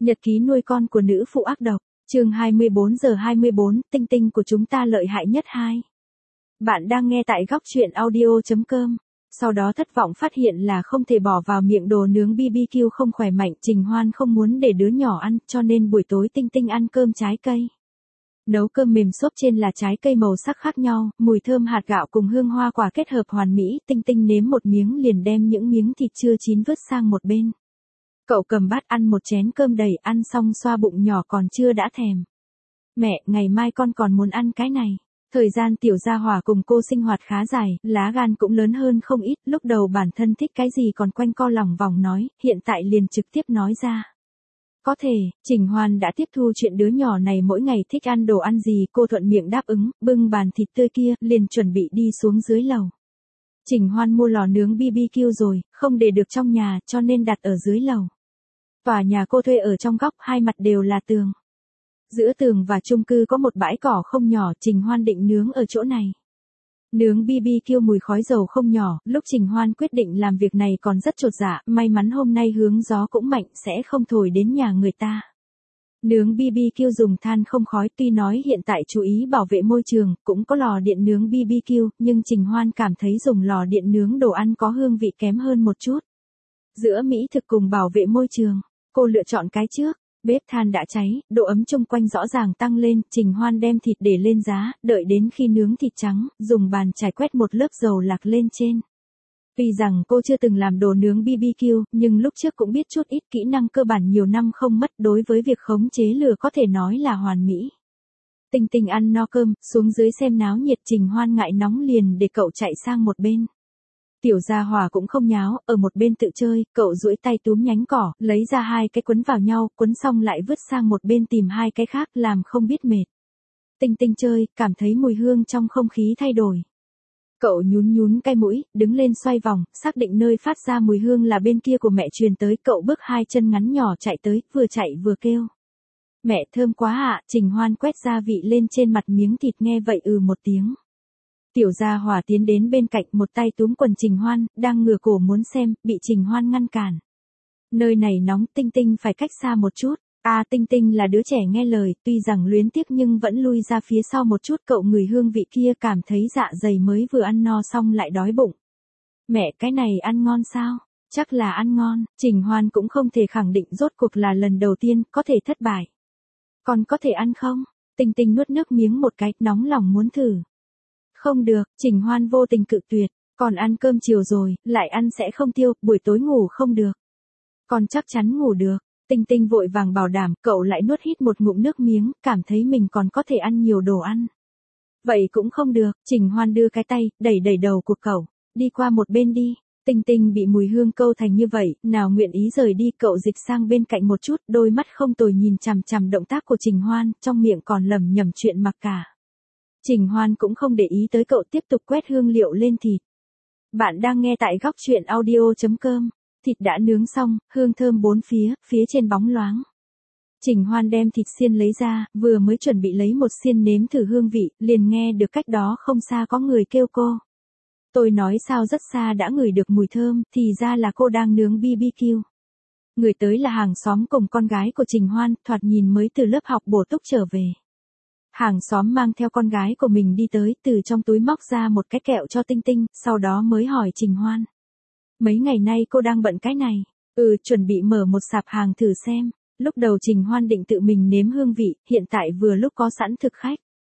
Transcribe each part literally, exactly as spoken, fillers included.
Nhật ký nuôi con của nữ phụ ác độc, chương hai mươi bốn giờ hai mươi bốn, tinh tinh của chúng ta lợi hại nhất hai. Bạn đang nghe tại góc truyện audio chấm com. Sau đó thất vọng phát hiện là không thể bỏ vào miệng đồ nướng bê bê kiu không khỏe mạnh, Trình Hoan không muốn để đứa nhỏ ăn, cho nên buổi tối tinh tinh ăn cơm trái cây. Nấu cơm mềm xốp trên là trái cây màu sắc khác nhau, mùi thơm hạt gạo cùng hương hoa quả kết hợp hoàn mỹ, tinh tinh nếm một miếng liền đem những miếng thịt chưa chín vứt sang một bên. Cậu cầm bát ăn một chén cơm đầy, ăn xong xoa bụng nhỏ còn chưa đã thèm. Mẹ, ngày mai con còn muốn ăn cái này. Thời gian tiểu gia hỏa cùng cô sinh hoạt khá dài, lá gan cũng lớn hơn không ít, lúc đầu bản thân thích cái gì còn quanh co lòng vòng nói, hiện tại liền trực tiếp nói ra. Có thể, Trình Hoan đã tiếp thu chuyện đứa nhỏ này mỗi ngày thích ăn đồ ăn gì, cô thuận miệng đáp ứng, bưng bàn thịt tươi kia, liền chuẩn bị đi xuống dưới lầu. Trình Hoan mua lò nướng bê bê kiu rồi, không để được trong nhà, cho nên đặt ở dưới lầu. Tòa nhà cô thuê ở trong góc, hai mặt đều là tường. Giữa tường và chung cư có một bãi cỏ không nhỏ, Trình Hoan định nướng ở chỗ này. Nướng bê bê kiu mùi khói dầu không nhỏ, lúc Trình Hoan quyết định làm việc này còn rất chột dạ, may mắn hôm nay hướng gió cũng mạnh sẽ không thổi đến nhà người ta. Nướng bê bê kiu dùng than không khói, tuy nói hiện tại chú ý bảo vệ môi trường, cũng có lò điện nướng bê bê kiu, nhưng Trình Hoan cảm thấy dùng lò điện nướng đồ ăn có hương vị kém hơn một chút. Giữa mỹ thực cùng bảo vệ môi trường, cô lựa chọn cái trước. Bếp than đã cháy, độ ấm chung quanh rõ ràng tăng lên, Trình Hoan đem thịt để lên giá, đợi đến khi nướng thịt trắng, dùng bàn chải quét một lớp dầu lạc lên trên. Tuy rằng cô chưa từng làm đồ nướng bê bê kiu, nhưng lúc trước cũng biết chút ít kỹ năng cơ bản nhiều năm không mất, đối với việc khống chế lửa có thể nói là hoàn mỹ. Tinh tinh ăn no cơm, xuống dưới xem náo nhiệt, Trình Hoan ngại nóng liền để cậu chạy sang một bên. Tiểu gia hỏa cũng không nháo, ở một bên tự chơi, cậu duỗi tay túm nhánh cỏ, lấy ra hai cái quấn vào nhau, quấn xong lại vứt sang một bên tìm hai cái khác, làm không biết mệt. Tinh tinh chơi, cảm thấy mùi hương trong không khí thay đổi. Cậu nhún nhún cái mũi, đứng lên xoay vòng, xác định nơi phát ra mùi hương là bên kia của mẹ truyền tới, cậu bước hai chân ngắn nhỏ chạy tới, vừa chạy vừa kêu. Mẹ thơm quá ạ, à, Trình Hoan quét gia vị lên trên mặt miếng thịt nghe vậy ừ một tiếng. Tiểu gia hỏa tiến đến bên cạnh, một tay túm quần Trình Hoan, đang ngửa cổ muốn xem, bị Trình Hoan ngăn cản. Nơi này nóng, Tinh Tinh phải cách xa một chút. À, Tinh Tinh là đứa trẻ nghe lời, tuy rằng luyến tiếc nhưng vẫn lui ra phía sau một chút, cậu ngửi hương vị kia cảm thấy dạ dày mới vừa ăn no xong lại đói bụng. Mẹ, cái này ăn ngon sao? Chắc là ăn ngon, Trình Hoan cũng không thể khẳng định rốt cuộc là lần đầu tiên, có thể thất bại. Còn có thể ăn không? Tinh Tinh nuốt nước miếng một cái, nóng lòng muốn thử. Không được, Trình Hoan vô tình cự tuyệt, còn ăn cơm chiều rồi, lại ăn sẽ không tiêu, buổi tối ngủ không được. Còn chắc chắn ngủ được, Tinh Tinh vội vàng bảo đảm, cậu lại nuốt hít một ngụm nước miếng, cảm thấy mình còn có thể ăn nhiều đồ ăn. Vậy cũng không được, Trình Hoan đưa cái tay, đẩy đẩy đầu của cậu, đi qua một bên đi. Tinh Tinh bị mùi hương câu thành như vậy, nào nguyện ý rời đi, cậu dịch sang bên cạnh một chút, đôi mắt không tồi nhìn chằm chằm động tác của Trình Hoan, trong miệng còn lẩm nhẩm chuyện mặc cả. Trình Hoan cũng không để ý tới cậu, tiếp tục quét hương liệu lên thịt. Bạn đang nghe tại góc truyện audio chấm com. Thịt đã nướng xong, hương thơm bốn phía, phía trên bóng loáng. Trình Hoan đem thịt xiên lấy ra, vừa mới chuẩn bị lấy một xiên nếm thử hương vị, liền nghe được cách đó không xa có người kêu cô. Tôi nói sao rất xa đã ngửi được mùi thơm, thì ra là cô đang nướng bê bê kiu. Người tới là hàng xóm cùng con gái của Trình Hoan, thoạt nhìn mới từ lớp học bổ túc trở về. Hàng xóm mang theo con gái của mình đi tới, từ trong túi móc ra một cái kẹo cho Tinh Tinh, sau đó mới hỏi Trình Hoan. Mấy ngày nay cô đang bận cái này. Ừ, chuẩn bị mở một sạp hàng thử xem. Lúc đầu Trình Hoan định tự mình nếm hương vị, hiện tại vừa lúc có sẵn thực khách.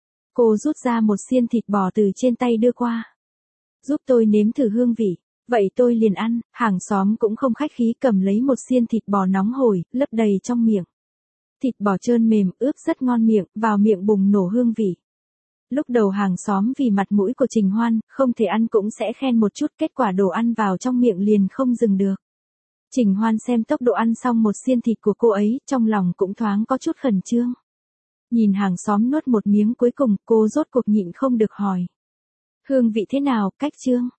Cô rút ra một xiên thịt bò từ trên tay đưa qua. Giúp tôi nếm thử hương vị. Vậy tôi liền ăn, hàng xóm cũng không khách khí cầm lấy một xiên thịt bò nóng hổi, lấp đầy trong miệng. Thịt bò trơn mềm, ướp rất ngon miệng, vào miệng bùng nổ hương vị. Lúc đầu hàng xóm vì mặt mũi của Trình Hoan, không thể ăn cũng sẽ khen một chút, kết quả đồ ăn vào trong miệng liền không dừng được. Trình Hoan xem tốc độ ăn xong một xiên thịt của cô ấy, trong lòng cũng thoáng có chút khẩn trương. Nhìn hàng xóm nuốt một miếng cuối cùng, cô rốt cuộc nhịn không được hỏi. Hương vị thế nào, cách trương?